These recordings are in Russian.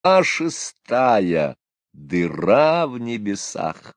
Глава 6. Дыра в небесах.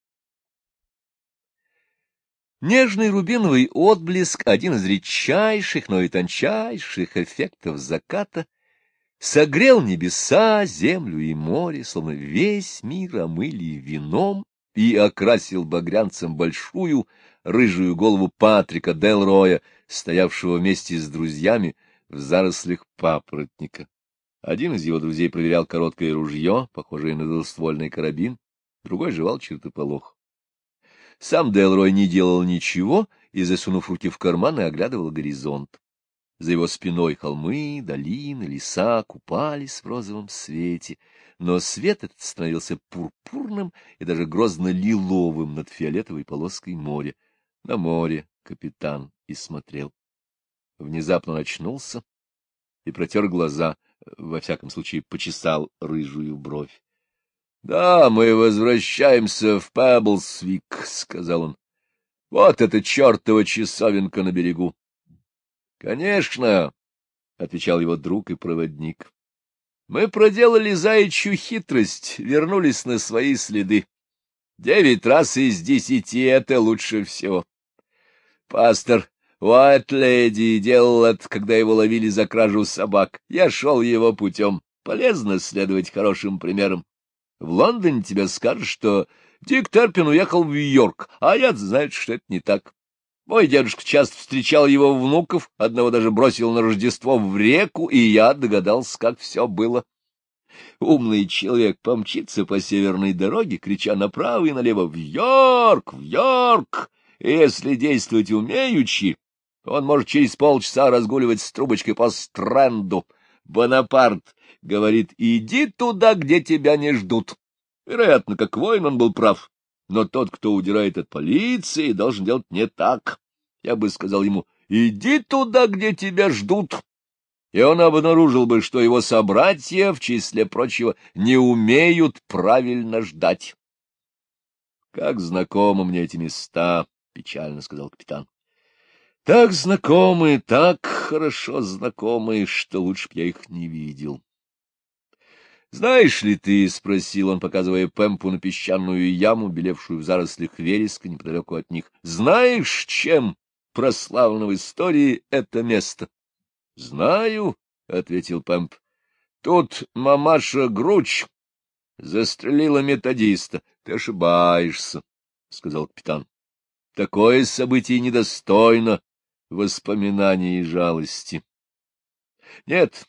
Нежный рубиновый отблеск — один из редчайших, но и тончайших эффектов заката — согрел небеса, землю и море, словно весь мир омыли вином, и окрасил багрянцем большую рыжую голову Патрика Делроя, стоявшего вместе с друзьями в зарослях папоротника. Один из его друзей проверял короткое ружье, похожее на двуствольный карабин, другой жевал чертополох. Сам Делрой не делал ничего и, засунув руки в карманы, оглядывал горизонт. За его спиной холмы, долины, леса купались в розовом свете, но свет этот становился пурпурным и даже грозно-лиловым над фиолетовой полоской моря. На море капитан и смотрел. Внезапно он очнулся и протер глаза, во всяком случае почесал рыжую бровь. — Да, мы возвращаемся в Пеблсвик, — сказал он. — Вот эта чертова часовенка на берегу. — Конечно, — отвечал его друг и проводник. — Мы проделали заячью хитрость, вернулись на свои следы. 9 раз из 10 — это лучше всего. Пастор Уайт-леди делал это, когда его ловили за кражу собак. Я шел его путем. Полезно следовать хорошим примерам. В Лондоне тебе скажут, что Дик Терпин уехал в Йорк, а я знаю, что это не так. Мой дедушка часто встречал его внуков, одного даже бросил на Рождество в реку, и я догадался, как все было. Умный человек помчится по северной дороге, крича направо и налево «В Йорк! В Йорк!» И если действовать умеючи, он может через полчаса разгуливать с трубочкой по Стрэнду. Бонапарт говорит: иди туда, где тебя не ждут. Вероятно, как воин он был прав, но тот, кто удирает от полиции, должен делать не так. Я бы сказал ему: иди туда, где тебя ждут. И он обнаружил бы, что его собратья, в числе прочего, не умеют правильно ждать. — Как знакомы мне эти места, — печально сказал капитан. — Так знакомы, так хорошо знакомы, что лучше б я их не видел. — Знаешь ли ты, — спросил он, показывая Пэмпу на песчаную яму, белевшую в зарослях вереска неподалеку от них, — знаешь, чем прославлено в истории это место? — Знаю, — ответил Пэмп. — Тут мамаша Груч застрелила методиста. — Ты ошибаешься, — сказал капитан. — Такое событие недостойно воспоминаний и жалости. Нет,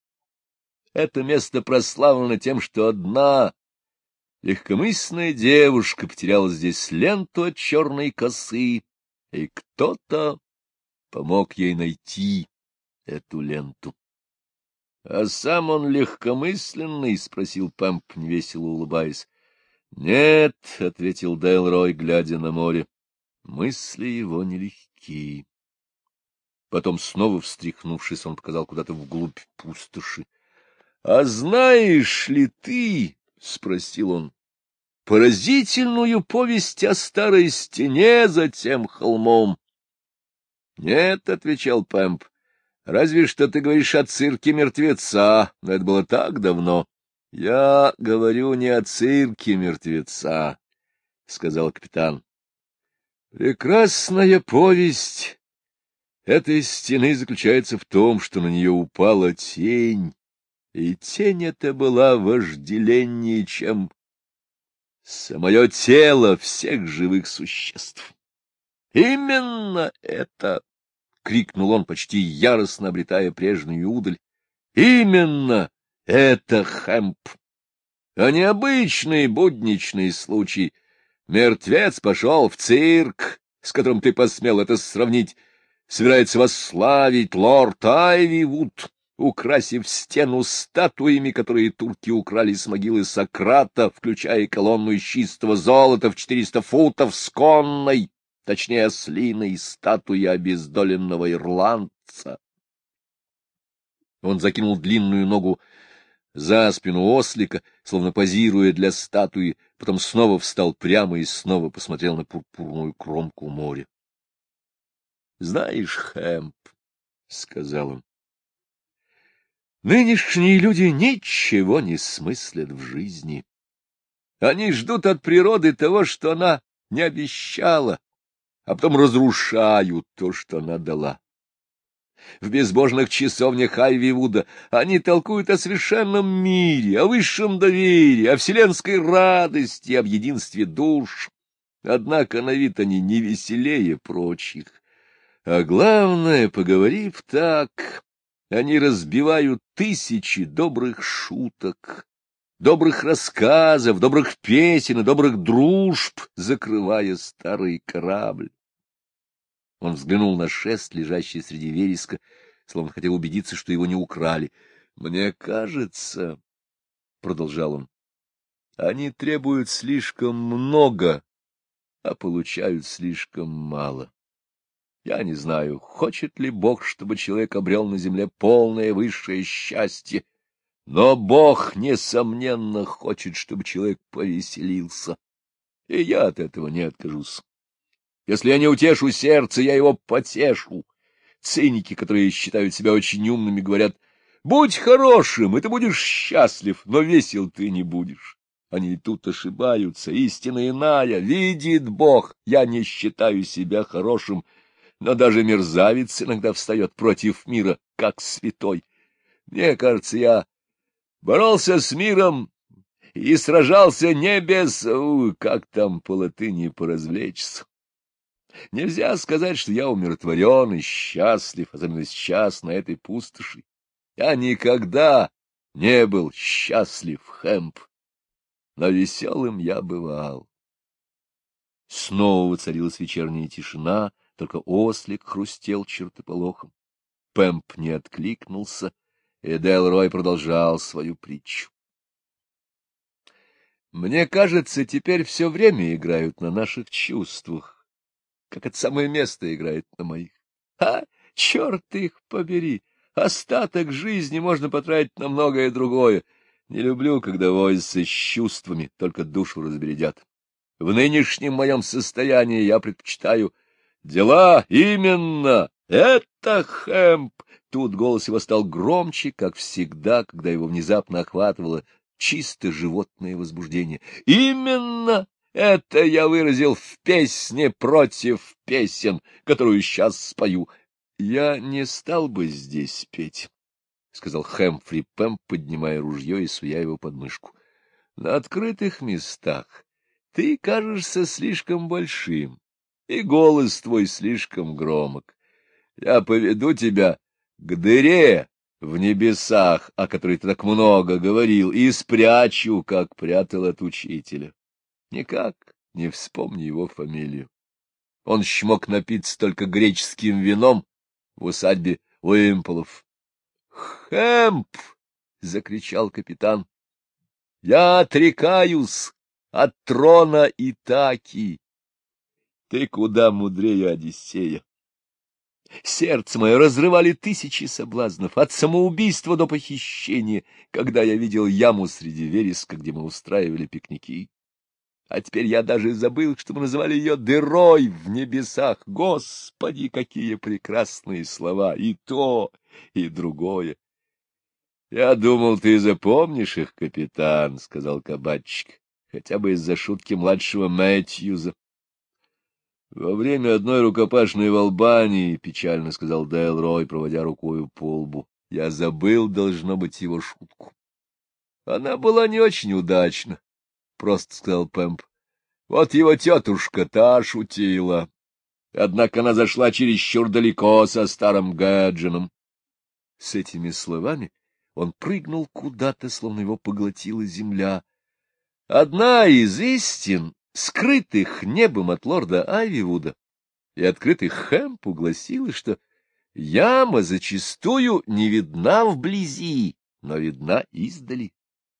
это место прославлено тем, что одна легкомысленная девушка потеряла здесь ленту от черной косы, и кто-то помог ей найти эту ленту. — А сам он легкомысленный? — спросил Пэмп, невесело улыбаясь. — Нет, — ответил Делрой, глядя на море, — мысли его нелегки. Потом, снова встряхнувшись, он показал куда-то вглубь пустоши. — А знаешь ли ты, — спросил он, — поразительную повесть о старой стене за тем холмом? — Нет, — отвечал Пэмп, — разве что ты говоришь о цирке мертвеца, но это было так давно. — Я говорю не о цирке мертвеца, — сказал капитан. — Прекрасная повесть этой стены заключается в том, что на нее упала тень, и тень эта была вожделеннее, чем самое тело всех живых существ. Именно это! — крикнул он, почти яростно обретая прежнюю удаль. — Именно это, Хэмп! А необычный будничный случай. Мертвец пошел в цирк, с которым ты посмел это сравнить, собирается восславить лорд Айвивуд, украсив стену статуями, которые турки украли с могилы Сократа, включая колонну из чистого золота в 400 футов с конной, точнее ослиной статуи обездоленного ирландца. Он закинул длинную ногу за спину ослика, словно позируя для статуи, потом снова встал прямо и снова посмотрел на пурпурную кромку моря. — Знаешь, Хэмп, — сказал он, Нынешние люди ничего не смыслят в жизни. Они ждут от природы того, что она не обещала, а потом разрушают то, что она дала. В безбожных часовнях Айвивуда они толкуют о совершенном мире, о высшем доверии, о вселенской радости, об единстве душ. Однако на вид они не веселее прочих. А главное, поговорив так, они разбивают тысячи добрых шуток, добрых рассказов, добрых песен и добрых дружб, закрывая старый корабль. Он взглянул на шест, лежащий среди вереска, словно хотел убедиться, что его не украли. — Мне кажется, — продолжал он, — они требуют слишком много, а получают слишком мало. Я не знаю, хочет ли Бог, чтобы человек обрел на земле полное высшее счастье, но Бог, несомненно, хочет, чтобы человек повеселился, и я от этого не откажусь. Если я не утешу сердце, я его потешу. Циники, которые считают себя очень умными, говорят: будь хорошим, и ты будешь счастлив, но весел ты не будешь. Они и тут ошибаются, истина иная. Видит Бог, я не считаю себя хорошим, но даже мерзавец иногда встает против мира, как святой. Мне кажется, я боролся с миром и сражался не без... как там по латыни поразвлечься. Нельзя сказать, что я умиротворен и счастлив, особенно сейчас, на этой пустоши. Я никогда не был счастлив, Хэмп, но веселым я бывал. Снова воцарилась вечерняя тишина, только ослик хрустел чертополохом. Пэмп не откликнулся, и Делрой продолжал свою притчу. Мне кажется, теперь все время играют на наших чувствах, как это самое место играет на моих. А, черт их побери! Остаток жизни можно потратить на многое другое. Не люблю, когда возятся с чувствами, только душу разбередят. В нынешнем моем состоянии я предпочитаю дела. Именно! Это Хэмп! Тут голос его стал громче, как всегда, когда его внезапно охватывало чисто животное возбуждение. Именно! Это я выразил в песне против песен, которую сейчас спою. — Я не стал бы здесь петь, — сказал Хэмфри Пэмп, поднимая ружье и суя его под мышку. — На открытых местах ты кажешься слишком большим, и голос твой слишком громок. Я поведу тебя к дыре в небесах, о которой ты так много говорил, и спрячу, как прятал от учителя. Никак не вспомни его фамилию. Он мог напиться только греческим вином в усадьбе Уимполов. — Хэмп! — закричал капитан. — Я отрекаюсь от трона Итаки. Ты куда мудрее Одиссея. Сердце мое разрывали тысячи соблазнов, от самоубийства до похищения, когда я видел яму среди вереска, где мы устраивали пикники. А теперь я даже забыл, что мы называли ее дырой в небесах. Господи, какие прекрасные слова! И то, и другое. — Я думал, ты запомнишь их, капитан, — сказал кабачик, — хотя бы из-за шутки младшего Мэтьюза. — Во время одной рукопашной в Албании, — печально сказал Делрой, проводя рукою по лбу, — я забыл, должно быть, его шутку. Она была не очень удачна. — просто сказал Пэмп. — Вот его тетушка та шутила. Однако она зашла чересчур далеко со старым Гэджином. С этими словами он прыгнул куда-то, словно его поглотила земля. Одна из истин, скрытых небом от лорда Айвивуда и открытых Хэмпу, гласила, что яма зачастую не видна вблизи, но видна издали.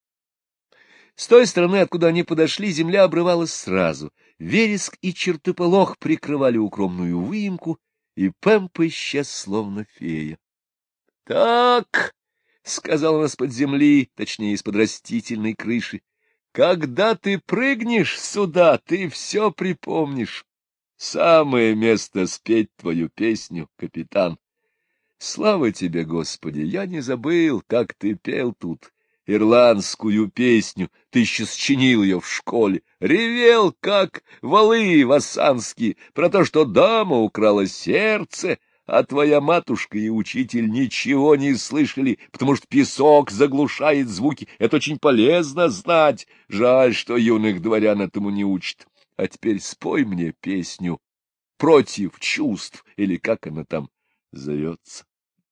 С той стороны, откуда они подошли, земля обрывалась сразу. Вереск и чертополох прикрывали укромную выемку, и Пэмп исчез, словно фея. — Так, — сказал он из-под земли, точнее, из-под растительной крыши, — когда ты прыгнешь сюда, ты все припомнишь. Самое место спеть твою песню, капитан. Слава тебе, Господи, я не забыл, как ты пел тут ирландскую песню, ты еще сочинил ее в школе, ревел, как валы вассанские, про то, что дама украла сердце, а твоя матушка и учитель ничего не слышали, потому что песок заглушает звуки. Это очень полезно знать. Жаль, что юных дворян этому не учат. А теперь спой мне песню «Против чувств», или как она там зовется.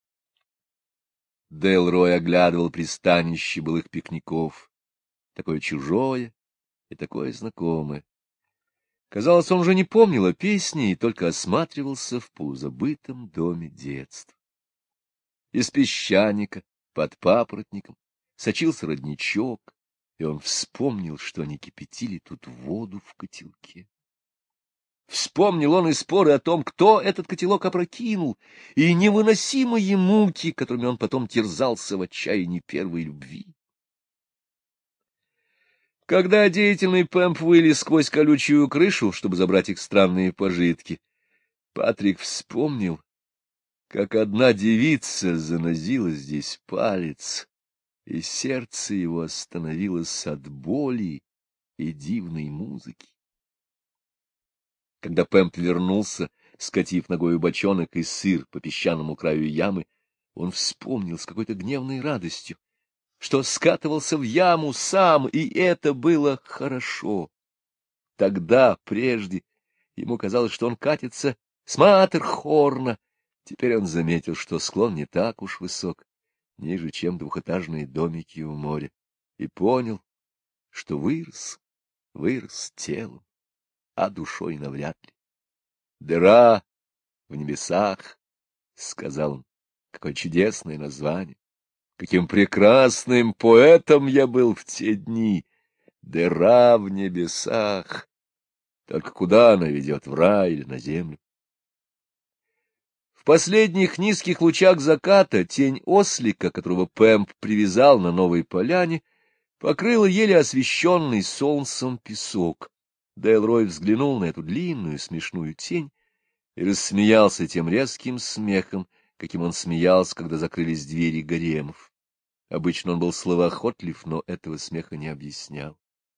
Делрой оглядывал пристанище былых пикников, такое чужое и такое знакомое. Казалось, он уже не помнил о песне и только осматривался в полузабытом доме детства. Из песчаника под папоротником сочился родничок, и он вспомнил, что они кипятили тут воду в котелке. Вспомнил он и споры о том, кто этот котелок опрокинул, и невыносимые муки, которыми он потом терзался в отчаянии первой любви. Когда деятельный Пэмп вылез сквозь колючую крышу, чтобы забрать их странные пожитки, Патрик вспомнил, как одна девица занозила здесь палец, и сердце его остановилось от боли и дивной музыки. Когда Пэмп вернулся, скатив ногою бочонок и сыр по песчаному краю ямы, он вспомнил с какой-то гневной радостью, что скатывался в яму сам, и это было хорошо. Тогда, прежде, ему казалось, что он катится с Матерхорна. Теперь он заметил, что склон не так уж высок, ниже, чем двухэтажные домики у моря, и понял, что вырос телом, а душой навряд ли. «Дыра в небесах», — сказал он, — какое чудесное название. Каким прекрасным поэтом я был в те дни. Дыра в небесах. Только куда она ведет, в рай или на землю? В последних низких лучах заката тень ослика, которого Пэмп привязал на новой поляне, покрыла еле освещенный солнцем песок. Делрой взглянул на эту длинную смешную тень и рассмеялся тем резким смехом, каким он смеялся, когда закрылись двери гаремов. Обычно он был словоохотлив, но этого смеха не объяснял.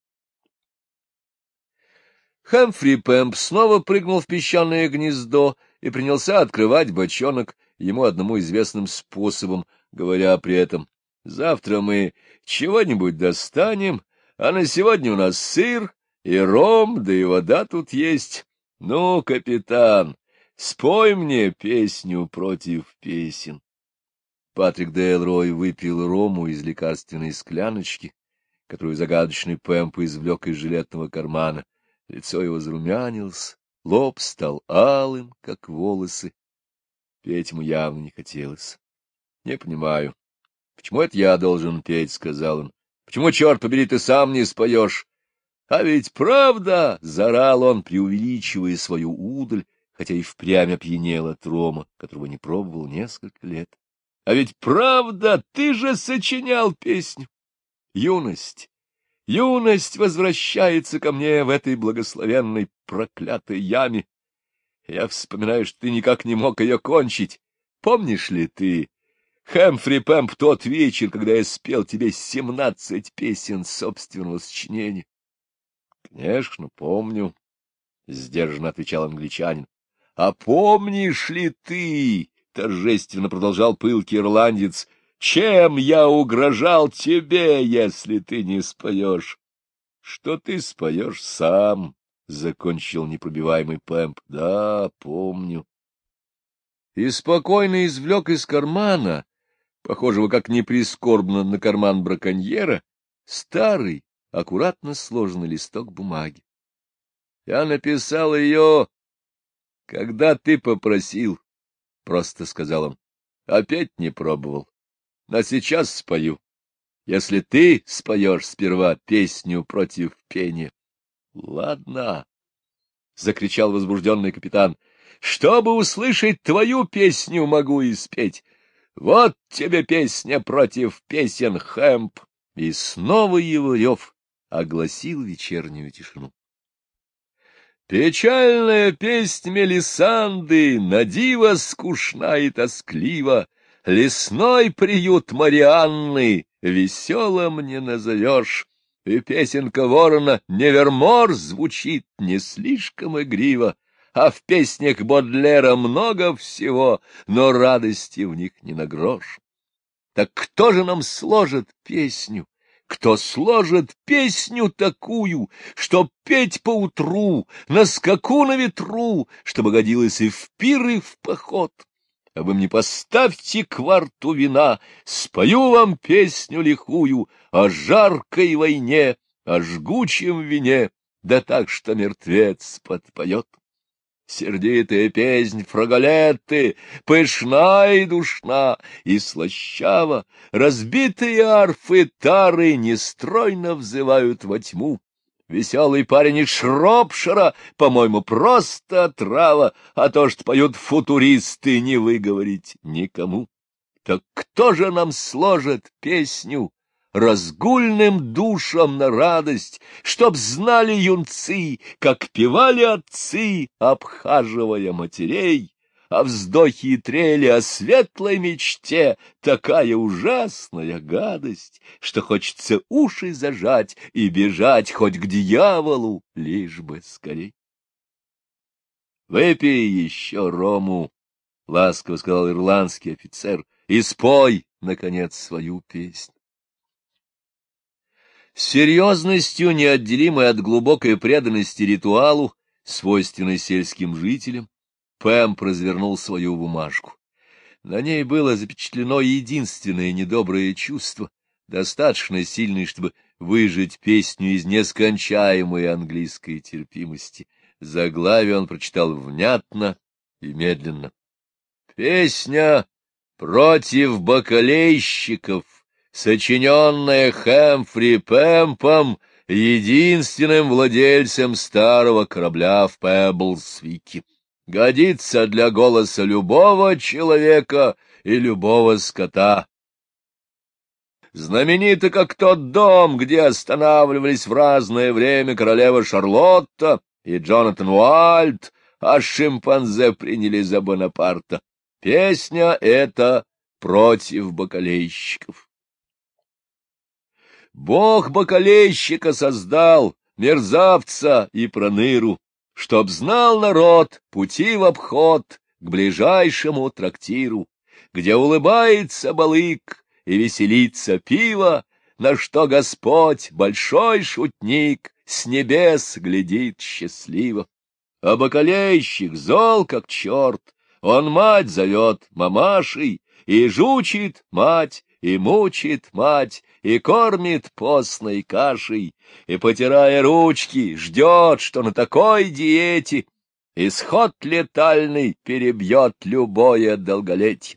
Хэмфри Пэмп снова прыгнул в песчаное гнездо и принялся открывать бочонок ему одному известным способом, говоря при этом: «Завтра мы чего-нибудь достанем, а на сегодня у нас сыр и ром, да и вода тут есть. Ну, капитан, спой мне песню против песен». Патрик Делрой выпил рому из лекарственной скляночки, которую загадочный Пэмп извлек из жилетного кармана. Лицо его зарумянилось, лоб стал алым, как волосы. Петь ему явно не хотелось. — Не понимаю, почему это я должен петь, — сказал он. — Почему, черт побери, ты сам не споешь? — А ведь правда, — заорал он, преувеличивая свою удаль, хотя и впрямь опьянел от рома, которого не пробовал несколько лет. — А ведь правда, ты же сочинял песню. Юность. Юность возвращается ко мне в этой благословенной проклятой яме. Я вспоминаю, что ты никак не мог ее кончить. Помнишь ли ты, Хэмфри Пэмп, тот вечер, когда я спел тебе 17 песен собственного сочинения? — Конечно, помню, — сдержанно отвечал англичанин. — А помнишь ли ты, — торжественно продолжал пылкий ирландец, — чем я угрожал тебе, если ты не споешь? — Что ты споешь сам, — закончил непробиваемый Пэмп. — Да, помню. И спокойно извлек из кармана, похожего как ни прискорбно на карман браконьера, старый, аккуратно сложенный листок бумаги. — Я написал ее, когда ты попросил, — просто сказал он. — Опять не пробовал. Но сейчас спою, если ты споешь сперва песню против пения. — Ладно, — закричал возбужденный капитан, — чтобы услышать твою песню, могу и спеть. Вот тебе песня против песен, Хэмп. И снова его рев огласил вечернюю тишину. Печальная песнь Мелисанды, на диво скучна и тосклива, лесной приют Марианны веселым не назовешь, и песенка ворона «Невермор» звучит не слишком игриво, а в песнях Бодлера много всего, но радости в них не на грош. Так кто же нам сложит песню? Кто сложит песню такую, чтоб петь поутру, на скаку на ветру, чтобы годилась и в пир, и в поход? А вы мне поставьте кварту вина, спою вам песню лихую о жаркой войне, о жгучем вине, да так, что мертвец подпоет. Сердитая песнь Фраголетты, пышна и душна, и слащава, разбитые арфы тары нестройно взывают во тьму. Веселый парень из Шропшира, по-моему, просто отрава, а то, что поют футуристы, не выговорить никому. Так кто же нам сложит песню разгульным душам на радость, чтоб знали юнцы, как певали отцы, обхаживая матерей, а вздохи и трели о светлой мечте такая ужасная гадость, что хочется уши зажать и бежать хоть к дьяволу, лишь бы скорей. — Выпей еще рому, — ласково сказал ирландский офицер, — и спой, наконец, свою песню. С серьезностью, неотделимой от глубокой преданности ритуалу, свойственной сельским жителям, Пэмп развернул свою бумажку. На ней было запечатлено единственное недоброе чувство, достаточно сильное, чтобы выжать песню из нескончаемой английской терпимости. Заглавие он прочитал внятно и медленно. «Песня против бакалейщиков, сочиненная Хэмфри Пэмпом, единственным владельцем старого корабля в Пеблсвике. Годится для голоса любого человека и любого скота. Знаменита, как тот дом, где останавливались в разное время королева Шарлотта и Джонатан Уайльд, а шимпанзе приняли за Бонапарта. Песня эта против бакалейщиков. Бог бакалейщика создал, мерзавца и проныру, чтоб знал народ пути в обход к ближайшему трактиру, где улыбается балык и веселится пиво, на что Господь, большой шутник, с небес глядит счастливо. А бакалейщик зол как черт, он мать зовет мамашей, и жучит мать, и мучит мать, и кормит постной кашей, и, потирая ручки, ждет, что на такой диете исход летальный перебьет любое долголетие.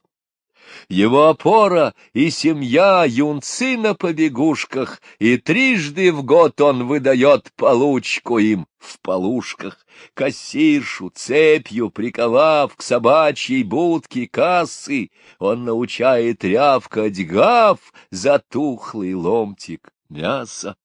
Его опора и семья — юнцы на побегушках, и трижды в год он выдает получку им в полушках. Кассиршу цепью приковав к собачьей будке кассы, он научает рявкать гав за тухлый ломтик мяса.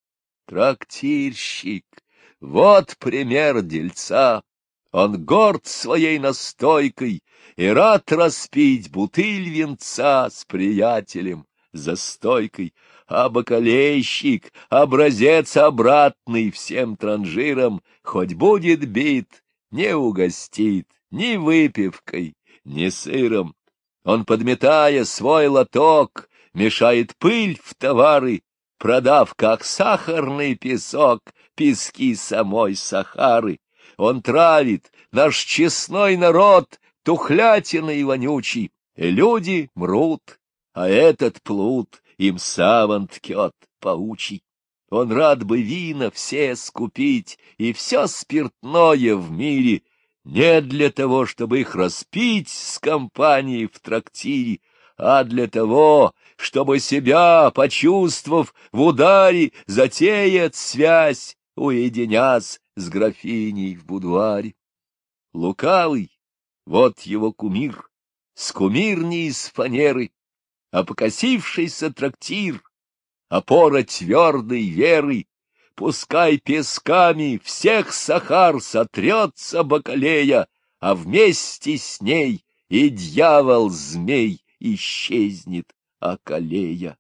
Трактирщик — вот пример дельца. Он горд своей настойкой и рад распить бутыль винца с приятелем за стойкой, а бакалейщик — образец обратный всем транжирам, хоть будет бит, не угостит ни выпивкой, ни сыром. Он, подметая свой лоток, мешает пыль в товары, продав, как сахарный песок, пески самой Сахары. Он травит наш честной народ тухлятиной вонючий, и люди мрут, а этот плут им саван ткет паучий. Он рад бы вина все скупить и все спиртное в мире, не для того, чтобы их распить с компанией в трактире, а для того, чтобы себя, почувствовав в ударе, затеять связь, уединясь с графиней в будуаре. Лукавый, вот его кумир, с кумирней из фанеры, а покосившийся трактир, опора твердой веры, пускай песками всех Сахар сотрется бакалея, а вместе с ней и дьявол-змей исчезнет, околея.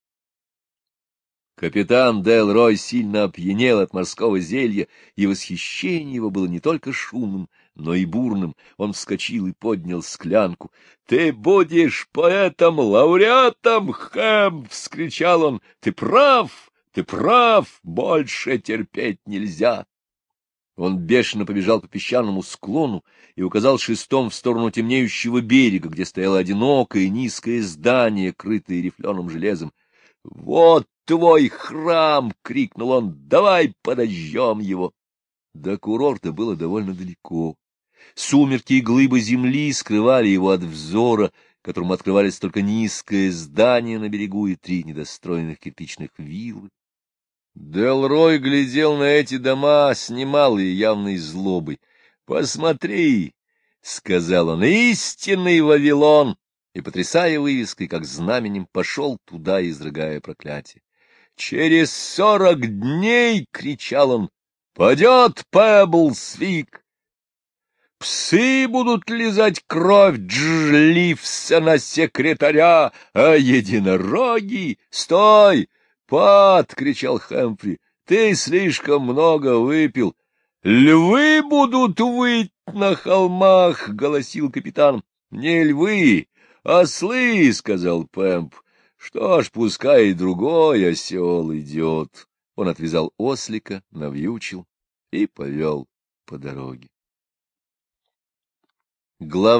Капитан Делрой сильно опьянел от морского зелья, и восхищение его было не только шумным, но и бурным. Он вскочил и поднял склянку. — Ты будешь поэтом-лауреатом, Хэм! — вскричал он. — Ты прав, больше терпеть нельзя. Он бешено побежал по песчаному склону и указал шестом в сторону темнеющего берега, где стояло одинокое низкое здание, крытое рифленым железом. — Вот твой храм! — крикнул он. — Давай подожжем его! До курорта было довольно далеко. Сумерки и глыбы земли скрывали его от взора, которому открывались только низкое здание на берегу и 3 недостроенных кирпичных виллы. Делрой глядел на эти дома с немалой явной злобой. — Посмотри, — сказал он, — истинный Вавилон! И, потрясая вывеской, как знаменем, пошел туда, изрыгая проклятие. — Через 40 дней, — кричал он, — падет Пеблсвик. Псы будут лизать кровь Джливсона секретаря, а единороги... — Стой! Пат! — кричал Хэмфри. — Ты слишком много выпил. — Львы будут выть на холмах! — голосил капитан. — Не львы, ослы! — сказал Пэмп. — Что ж, пускай и другой осел идет. Он отвязал ослика, навьючил и повел по дороге. Глава